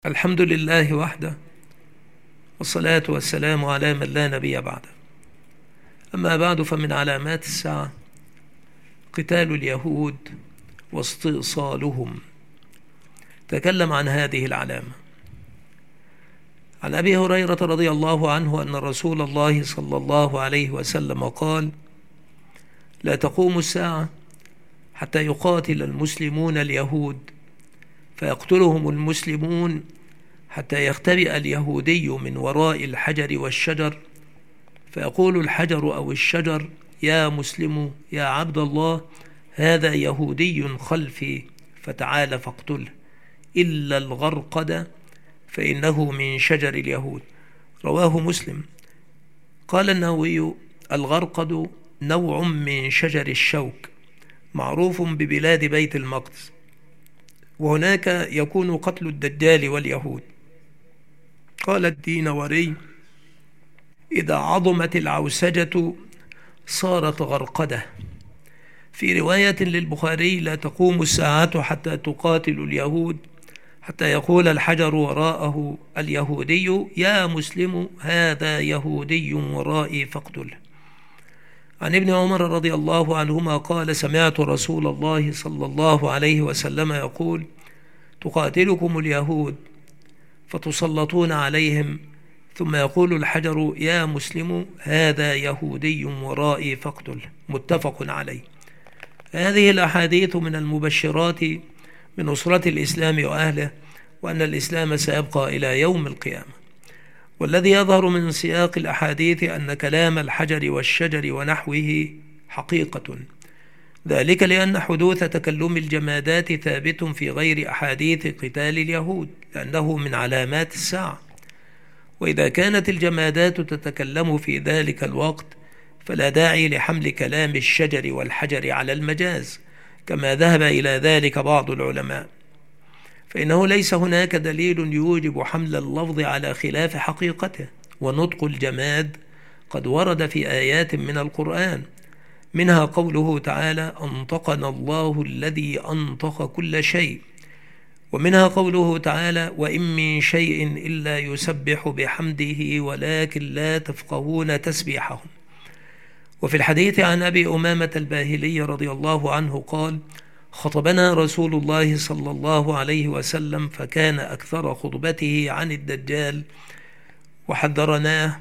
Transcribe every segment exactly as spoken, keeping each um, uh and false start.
الحمد لله وحده، والصلاة والسلام على من لا نبي بعده. أما بعد، فمن علامات الساعة قتال اليهود واستئصالهم. تكلم عن هذه العلامة عن أبي هريرة رضي الله عنه أن رسول الله صلى الله عليه وسلم قال: لا تقوم الساعة حتى يقاتل المسلمون اليهود فيقتلهم المسلمون حتى يختبئ اليهودي من وراء الحجر والشجر فيقول الحجر أو الشجر: يا مسلم يا عبد الله، هذا يهودي خلفي فتعال فاقتله، إلا الغرقد فإنه من شجر اليهود. رواه مسلم. قال النووي: الغرقد نوع من شجر الشوك معروف ببلاد بيت المقدس، وهناك يكون قتل الدجال واليهود. قال الدينوري: إذا عظمت العوسجة صارت غرقدة. في رواية للبخاري: لا تقوم الساعة حتى تقاتل اليهود حتى يقول الحجر وراءه اليهودي: يا مسلم، هذا يهودي ورائي فاقتله. عن ابن عمر رضي الله عنهما قال: سمعت رسول الله صلى الله عليه وسلم يقول: تقاتلكم اليهود فتسلطون عليهم، ثم يقول الحجر: يا مسلم، هذا يهودي ورائي فاقتله. متفق عليه. هذه الأحاديث من المبشرات من نصرة الإسلام وأهله، وأن الإسلام سيبقى إلى يوم القيامة. والذي يظهر من سياق الأحاديث أن كلام الحجر والشجر ونحوه حقيقة، ذلك لأن حدوث تكلم الجمادات ثابت في غير أحاديث قتال اليهود، لأنه من علامات الساعة. وإذا كانت الجمادات تتكلم في ذلك الوقت فلا داعي لحمل كلام الشجر والحجر على المجاز، كما ذهب إلى ذلك بعض العلماء، فإنه ليس هناك دليل يوجب حمل اللفظ على خلاف حقيقته. ونطق الجماد قد ورد في آيات من القرآن، منها قوله تعالى: أنطقنا الله الذي أنطق كل شيء، ومنها قوله تعالى: وإن من شيء إلا يسبح بحمده ولكن لا تفقهون تسبيحهم. وفي الحديث عن أبي أمامة الباهلي رضي الله عنه قال: خطبنا رسول الله صلى الله عليه وسلم فكان أكثر خطبته عن الدجال، وحذرناه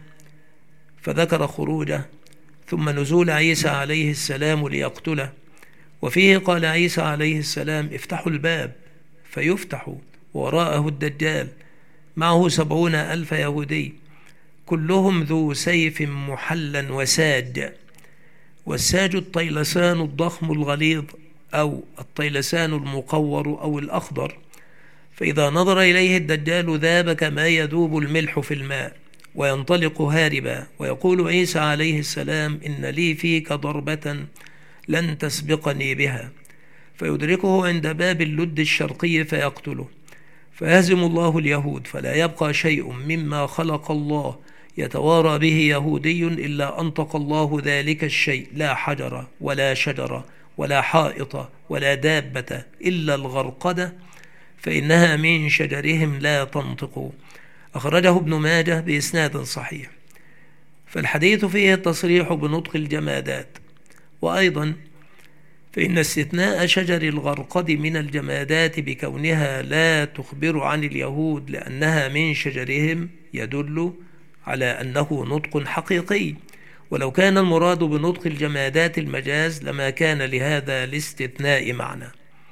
فذكر خروجه ثم نزول عيسى عليه السلام ليقتله. وفيه قال عيسى عليه السلام: افتحوا الباب، فيفتح وراءه الدجال معه سبعون ألف يهودي كلهم ذو سيف محلا وساج. والساج الطيلسان الضخم الغليظ، أو الطيلسان المقور أو الأخضر، فإذا نظر إليه الدجال ذاب كما يذوب الملح في الماء وينطلق هاربا. ويقول عيسى عليه السلام: إن لي فيك ضربة لن تسبقني بها، فيدركه عند باب اللد الشرقي فيقتله. فيهزم الله اليهود، فلا يبقى شيء مما خلق الله يتوارى به يهودي إلا أنطق الله ذلك الشيء، لا حجر ولا شجر ولا حائط ولا دابة إلا الغرقدة فإنها من شجرهم لا تنطق. أخرجه ابن ماجه بإسناد صحيح. فالحديث فيه التصريح بنطق الجمادات. وأيضا فإن استثناء شجر الغرقد من الجمادات بكونها لا تخبر عن اليهود لأنها من شجرهم يدل على أنه نطق حقيقي. ولو كان المراد بنطق الجمادات المجاز لما كان لهذا الاستثناء معنى.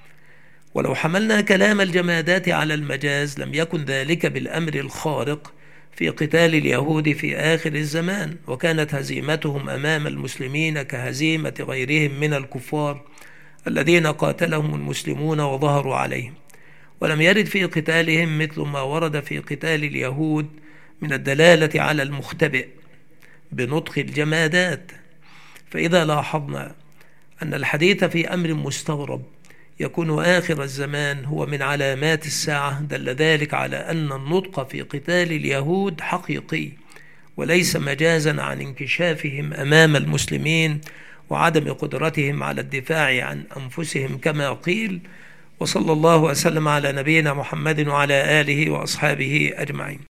ولو حملنا كلام الجمادات على المجاز لم يكن ذلك بالأمر الخارق في قتال اليهود في آخر الزمان، وكانت هزيمتهم أمام المسلمين كهزيمة غيرهم من الكفار الذين قاتلهم المسلمون وظهروا عليهم. ولم يرد في قتالهم مثل ما ورد في قتال اليهود من الدلالة على المختبئ بنطق الجمادات. فإذا لاحظنا أن الحديث في أمر مستغرب يكون آخر الزمان هو من علامات الساعة، دل ذلك على أن النطق في قتال اليهود حقيقي وليس مجازا عن انكشافهم أمام المسلمين وعدم قدرتهم على الدفاع عن أنفسهم كما قيل، وصلى الله وسلم على نبينا محمد وعلى آله وأصحابه أجمعين.